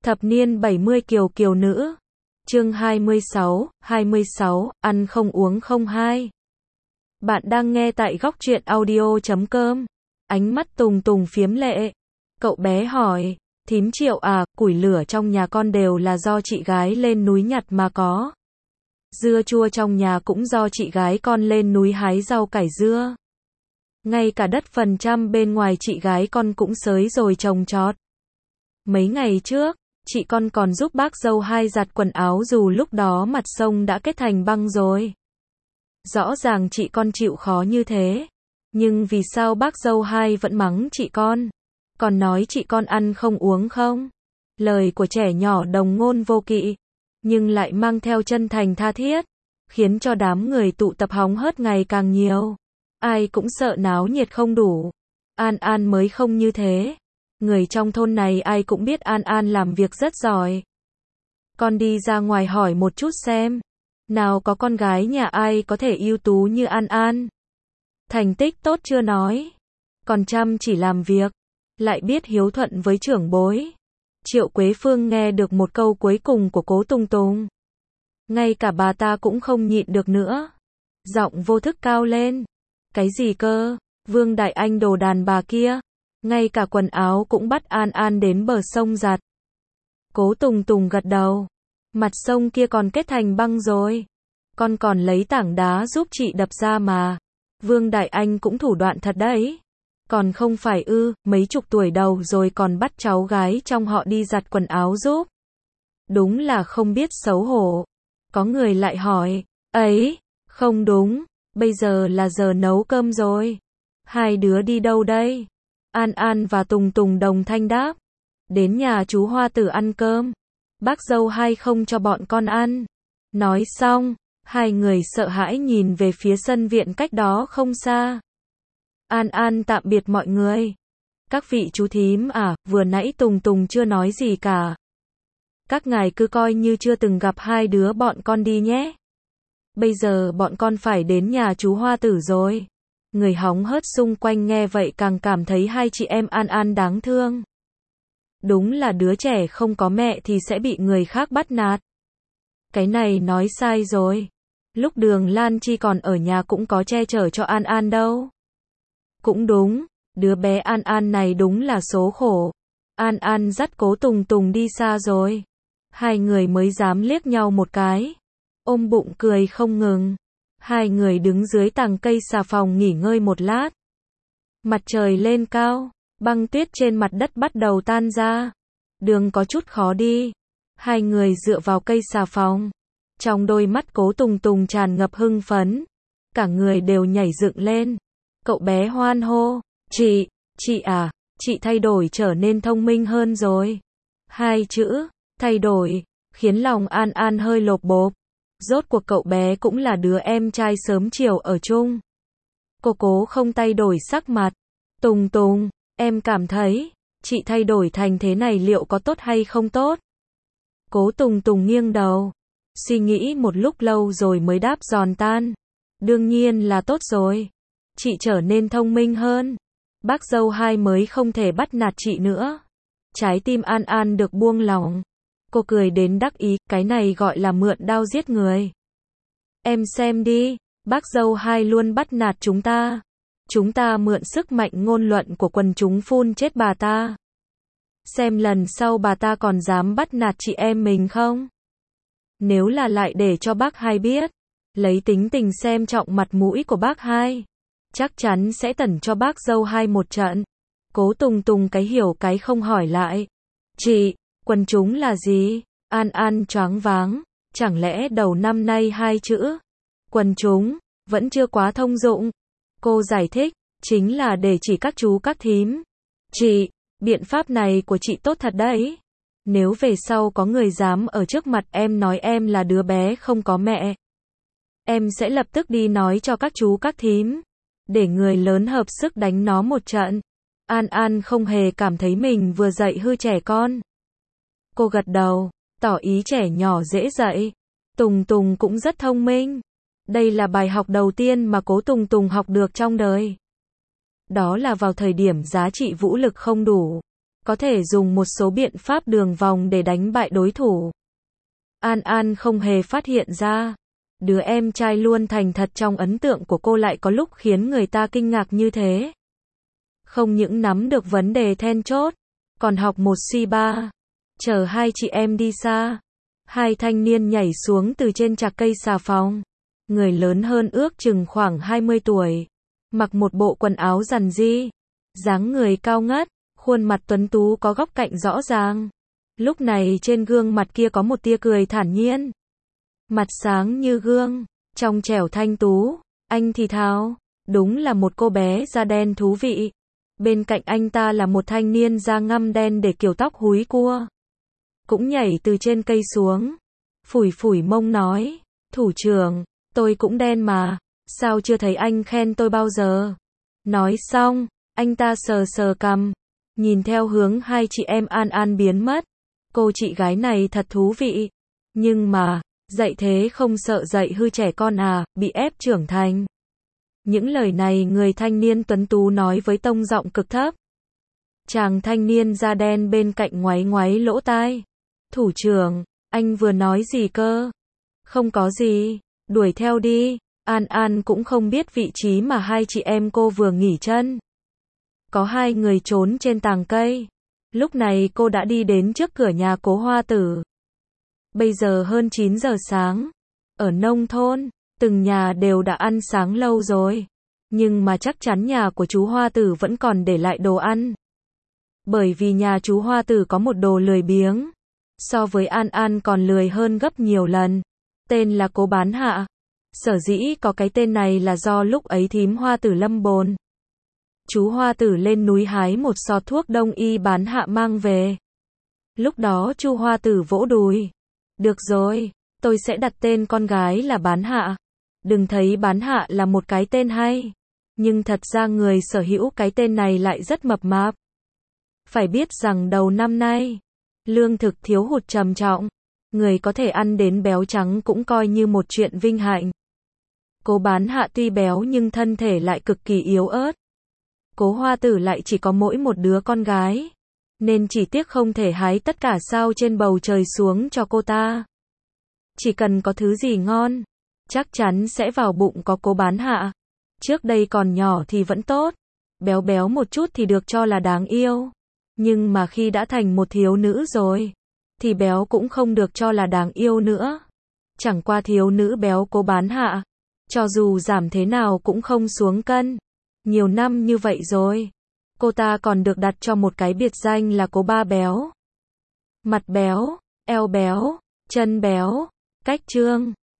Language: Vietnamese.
Thập niên 70 kiều kiều nữ. Chương 26, ăn không uống không hai. Bạn đang nghe tại góc truyện audio.com. Ánh mắt Tùng Tùng phiếm lệ. Cậu bé hỏi, thím Triệu à, củi lửa trong nhà con đều là do chị gái lên núi nhặt mà có. Dưa chua trong nhà cũng do chị gái con lên núi hái rau cải dưa. Ngay cả đất phần trăm bên ngoài chị gái con cũng xới rồi trồng trọt. Mấy ngày trước, chị con còn giúp bác dâu hai giặt quần áo dù lúc đó mặt sông đã kết thành băng rồi. Rõ ràng chị con chịu khó như thế, nhưng vì sao bác dâu hai vẫn mắng chị con? Còn nói chị con ăn không uống không? Lời của trẻ nhỏ đồng ngôn vô kỵ, nhưng lại mang theo chân thành tha thiết, khiến cho đám người tụ tập hóng hớt ngày càng nhiều. Ai cũng sợ náo nhiệt không đủ. An An mới không như thế. Người trong thôn này ai cũng biết An An làm việc rất giỏi. Con đi ra ngoài hỏi một chút xem. Nào có con gái nhà ai có thể ưu tú như An An. Thành tích tốt chưa nói. Còn chăm chỉ làm việc. Lại biết hiếu thuận với trưởng bối. Triệu Quế Phương nghe được một câu cuối cùng của Cố Tùng Tùng. Ngay cả bà ta cũng không nhịn được nữa. Giọng vô thức cao lên. Cái gì cơ? Vương Đại Anh đồ đàn bà kia. Ngay cả quần áo cũng bắt An An đến bờ sông giặt. Cố Tùng Tùng gật đầu. Mặt sông kia còn kết thành băng rồi. Con còn lấy tảng đá giúp chị đập ra mà. Vương Đại Anh cũng thủ đoạn thật đấy. Còn không phải mấy chục tuổi đầu rồi còn bắt cháu gái trong họ đi giặt quần áo giúp. Đúng là không biết xấu hổ. Có người lại hỏi, ấy, không đúng, bây giờ là giờ nấu cơm rồi. Hai đứa đi đâu đây? An An và Tùng Tùng đồng thanh đáp. Đến nhà chú Hoa Tử ăn cơm. Bác dâu hai không cho bọn con ăn. Nói xong, hai người sợ hãi nhìn về phía sân viện cách đó không xa. An An tạm biệt mọi người. Các vị chú thím à, vừa nãy Tùng Tùng chưa nói gì cả. Các ngài cứ coi như chưa từng gặp hai đứa bọn con đi nhé. Bây giờ bọn con phải đến nhà chú Hoa Tử rồi. Người hóng hớt xung quanh nghe vậy càng cảm thấy hai chị em An An đáng thương. Đúng là đứa trẻ không có mẹ thì sẽ bị người khác bắt nạt. Cái này nói sai rồi. Lúc Đường Lan Chi còn ở nhà cũng có che chở cho An An đâu. Cũng đúng, đứa bé An An này đúng là số khổ. An An dắt Cố Tùng Tùng đi xa rồi. Hai người mới dám liếc nhau một cái. Ôm bụng cười không ngừng. Hai người đứng dưới tàng cây xà phòng nghỉ ngơi một lát. Mặt trời lên cao, băng tuyết trên mặt đất bắt đầu tan ra. Đường có chút khó đi. Hai người dựa vào cây xà phòng. Trong đôi mắt Cố Tùng Tùng tràn ngập hưng phấn. Cả người đều nhảy dựng lên. Cậu bé hoan hô, chị à, chị thay đổi trở nên thông minh hơn rồi. Hai chữ, thay đổi, khiến lòng An An hơi lột bột. Rốt cuộc cậu bé cũng là đứa em trai sớm chiều ở chung. Cô cố không thay đổi sắc mặt. Tùng Tùng, em cảm thấy, chị thay đổi thành thế này liệu có tốt hay không tốt? Cố Tùng Tùng nghiêng đầu. Suy nghĩ một lúc lâu rồi mới đáp giòn tan. Đương nhiên là tốt rồi. Chị trở nên thông minh hơn. Bác dâu hai mới không thể bắt nạt chị nữa. Trái tim An An được buông lỏng. Cô cười đến đắc ý, cái này gọi là mượn đao giết người. Em xem đi, bác dâu hai luôn bắt nạt chúng ta. Chúng ta mượn sức mạnh ngôn luận của quần chúng phun chết bà ta. Xem lần sau bà ta còn dám bắt nạt chị em mình không? Nếu là lại để cho bác hai biết, lấy tính tình xem trọng mặt mũi của bác hai, chắc chắn sẽ tẩn cho bác dâu hai một trận. Cố Tùng Tùng cái hiểu cái không hỏi lại. Chị, quần chúng là gì? An An choáng váng. Chẳng lẽ đầu năm nay hai chữ quần chúng vẫn chưa quá thông dụng? Cô giải thích, chính là để chỉ các chú các thím. Chị, biện pháp này của chị tốt thật đấy. Nếu về sau có người dám ở trước mặt em nói em là đứa bé không có mẹ, em sẽ lập tức đi nói cho các chú các thím, để người lớn hợp sức đánh nó một trận. An An không hề cảm thấy mình vừa dạy hư trẻ con. Cô gật đầu, tỏ ý trẻ nhỏ dễ dạy. Tùng Tùng cũng rất thông minh. Đây là bài học đầu tiên mà Cố Tùng Tùng học được trong đời. Đó là vào thời điểm giá trị vũ lực không đủ, có thể dùng một số biện pháp đường vòng để đánh bại đối thủ. An An không hề phát hiện ra, đứa em trai luôn thành thật trong ấn tượng của cô lại có lúc khiến người ta kinh ngạc như thế. Không những nắm được vấn đề then chốt, còn học một suy ba. Chờ hai chị em đi xa, hai thanh niên nhảy xuống từ trên chạc cây xà phòng. Người lớn hơn ước chừng khoảng 20 tuổi, mặc một bộ quần áo rằn ri, dáng người cao ngất, khuôn mặt tuấn tú có góc cạnh rõ ràng. Lúc này trên gương mặt kia có một tia cười thản nhiên. Mặt sáng như gương, trong trẻo thanh tú, anh thì thào, đúng là một cô bé da đen thú vị. Bên cạnh anh ta là một thanh niên da ngăm đen để kiểu tóc húi cua. Cũng nhảy từ trên cây xuống, phủi phủi mông nói, thủ trưởng, tôi cũng đen mà, sao chưa thấy anh khen tôi bao giờ. Nói xong, anh ta sờ sờ cằm, nhìn theo hướng hai chị em An An biến mất. Cô chị gái này thật thú vị, nhưng mà, dạy thế không sợ dạy hư trẻ con à, bị ép trưởng thành. Những lời này người thanh niên tuấn tú nói với tông giọng cực thấp. Chàng thanh niên da đen bên cạnh ngoáy ngoáy lỗ tai. Thủ trưởng, anh vừa nói gì cơ? Không có gì, đuổi theo đi. An An cũng không biết vị trí mà hai chị em cô vừa nghỉ chân. Có hai người trốn trên tàng cây. Lúc này cô đã đi đến trước cửa nhà Cố Hoa Tử. Bây giờ hơn 9 giờ sáng. Ở nông thôn, từng nhà đều đã ăn sáng lâu rồi. Nhưng mà chắc chắn nhà của chú Hoa Tử vẫn còn để lại đồ ăn. Bởi vì nhà chú Hoa Tử có một đồ lười biếng. So với An An còn lười hơn gấp nhiều lần. Tên là Cố Bán Hạ. Sở dĩ có cái tên này là do lúc ấy thím Hoa Tử lâm bồn. Chú Hoa Tử lên núi hái một sọt thuốc đông y Bán Hạ mang về. Lúc đó chú Hoa Tử vỗ đùi. Được rồi, tôi sẽ đặt tên con gái là Bán Hạ. Đừng thấy Bán Hạ là một cái tên hay. Nhưng thật ra người sở hữu cái tên này lại rất mập mạp. Phải biết rằng đầu năm nay, lương thực thiếu hụt trầm trọng. Người có thể ăn đến béo trắng cũng coi như một chuyện vinh hạnh. Cố Bán Hạ tuy béo nhưng thân thể lại cực kỳ yếu ớt. Cố Hoa Tử lại chỉ có mỗi một đứa con gái. Nên chỉ tiếc không thể hái tất cả sao trên bầu trời xuống cho cô ta. Chỉ cần có thứ gì ngon, chắc chắn sẽ vào bụng có Cố Bán Hạ. Trước đây còn nhỏ thì vẫn tốt. Béo béo một chút thì được cho là đáng yêu. Nhưng mà khi đã thành một thiếu nữ rồi, thì béo cũng không được cho là đáng yêu nữa. Chẳng qua thiếu nữ béo Cố Bán Hạ, cho dù giảm thế nào cũng không xuống cân. Nhiều năm như vậy rồi, cô ta còn được đặt cho một cái biệt danh là Cố Ba Béo. Mặt béo, eo béo, chân béo, cách trương.